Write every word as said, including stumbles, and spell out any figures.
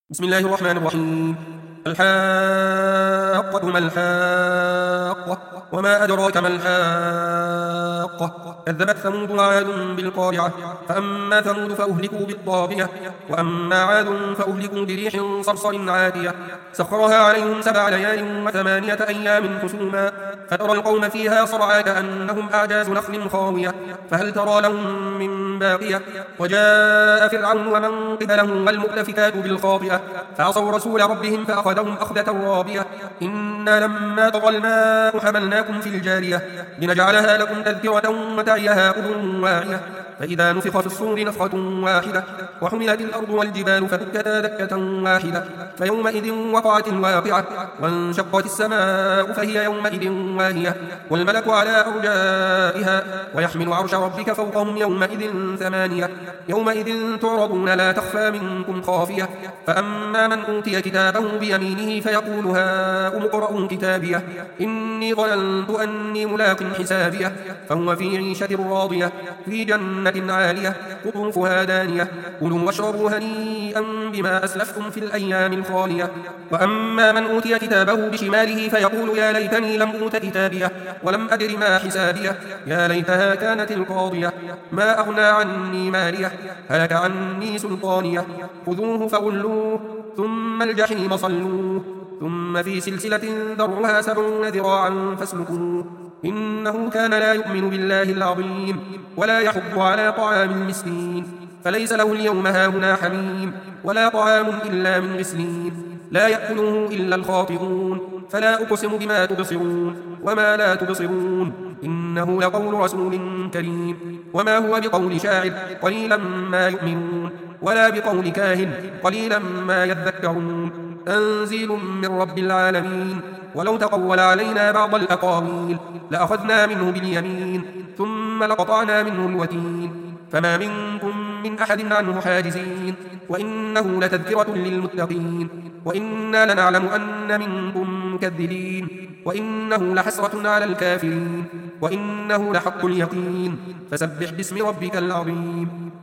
بسم الله الرحمن الرحيم. الحاقة ما الحاقة وما أدراك ما الحاقة كذبت ثمود وعاد بالقارعة فأما ثمود فأهلكوا بالطاغية وأما عاد فأهلكوا بريح صرصر عاتية سخرها عليهم سبع ليال وثمانية أيام حسوما فترى القوم فيها صرعى كأنهم أعجاز نخل خاوية فهل ترى لهم من باقية وجاء فرعون ومن قبله والمؤتفكات بالخاطئة فعصوا رسول ربهم فأخذهم أخذة رابية إنا لما طغى الماء حملناكم في الجارية لنجعلها لكم تذكرة وتعيها أذن واعية فإذا نفخ في الصور نفخة واحدة وحملت الأرض والجبال فدكتا دكة واحدة فيومئذ وقعت الواقعة وانشقت السماء فهي يومئذ واهية والملك على أرجائها ويحمل عرش ربك فوقهم يومئذ ثمانية يومئذ تعرضون لا تخفى منكم خافية فأما من أوتي كتابه بيمينه فيقول هاؤم اقرءوا كتابيه إني ظننت أني ملاق حسابيه فهو في عيشة راضية في جنة عالية قطوفها دانية كلوا واشربوا هنيئا بما أسلفتم في الأيام الخالية وأما من أوتي كتابه بشماله فيقول يا ليتني لم أوت كتابيه ولم أدر ما حسابيه يا ليتها كانت القاضية ما أغنى عني ماليه هلك عني سلطانيه خذوه فغلوه ثم الجحيم صلوه ثم في سلسلة ذرعها سبعون ذراعا فاسلكوه إنه كان لا يؤمن بالله العظيم ولا يحض على طعام المسكين فليس له اليوم هاهنا حميم ولا طعام إلا من غسلين لا يأكله إلا الخاطئون فلا أقسم بما تبصرون وما لا تبصرون إنه لقول رسول كريم وما هو بقول شاعر قليلا ما يؤمنون ولا بقول كاهن قليلا ما يذكرون تنزيل من رب العالمين ولو تقول علينا بعض الأقاويل لأخذنا منه باليمين ثم لقطعنا منه الوتين فما منكم من أحد عنه حاجزين وإنه لتذكرة للمتقين وإنا لنعلم أن منكم مكذبين وإنه لحسرة على الكافرين وإنه لحق اليقين فسبح باسم ربك العظيم